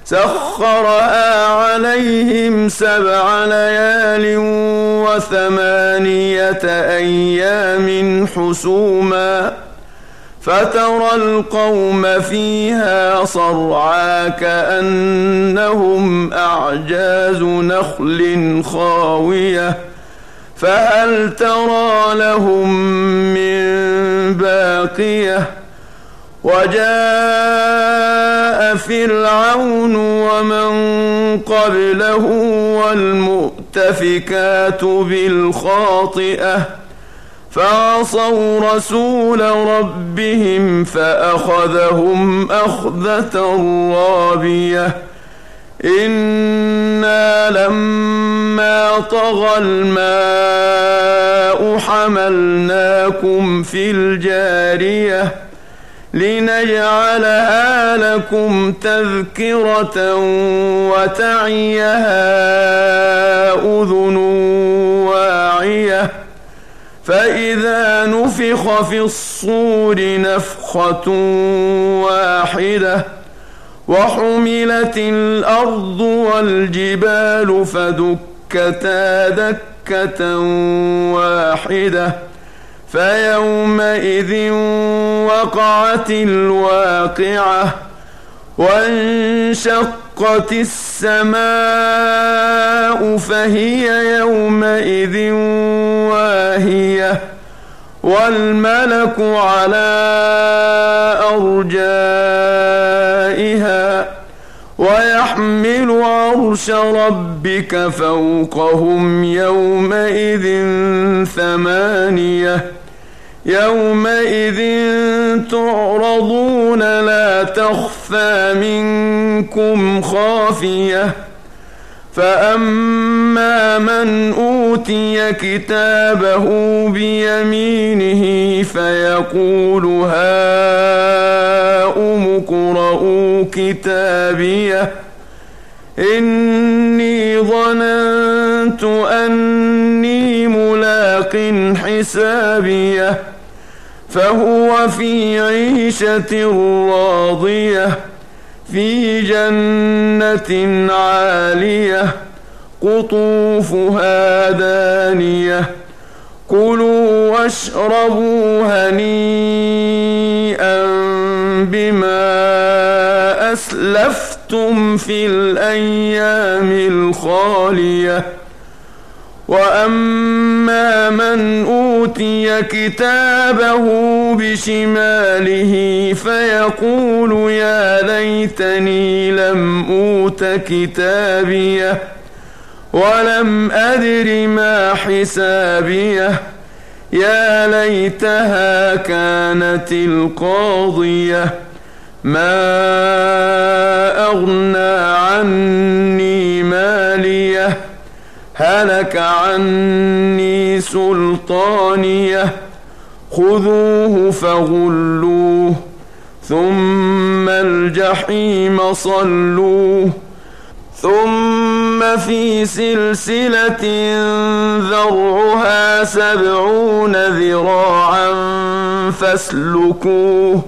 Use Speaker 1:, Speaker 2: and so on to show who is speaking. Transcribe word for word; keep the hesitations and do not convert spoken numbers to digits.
Speaker 1: سخرها عليهم سبع ليال وثمانية أيام حسوما فترى القوم فيها صرعى كأنهم أعجاز نخل خاوية فهل ترى لهم من باقية وجاء فرعون ومن قبله والمؤتفكات بالخاطئة فعصوا رسول ربهم فأخذهم أخذة رابية إنا لما طغى الماء حملناكم في الجارية لنجعلها لكم تذكرة وتعيها أذن واعية فإذا نفخ في الصور نفخة واحدة وحملت الأرض والجبال فدكتا دكة واحدة فيومئذ وقعت الواقعة وانشقت السماء فهي يومئذ واهية والملك على أرجائها ويحمل عرش ربك فوقهم يومئذ ثمانية يومئذ تعرضون لا تخفى منكم خافية فأما من أوتي كتابه بيمينه فيقول هاؤم اقرءوا كتابيه إني ظننت أني ملاق حسابيه فهو في عيشة راضية في جنة عالية قطوفها دانية كلوا واشربوا هنيئا بما أسلفتم في الأيام الخالية وأما من أوتي كتابه بشماله فيقول يا ليتني لم أوت كتابيه ولم أدر ما حسابيه يا ليتها كانت القاضية ما أغنى عني ماليه هلك عني سلطانيه خذوه فغلوه ثم الجحيم صلوه ثم في سلسلة ذرعها سبعون ذراعا فاسلكوه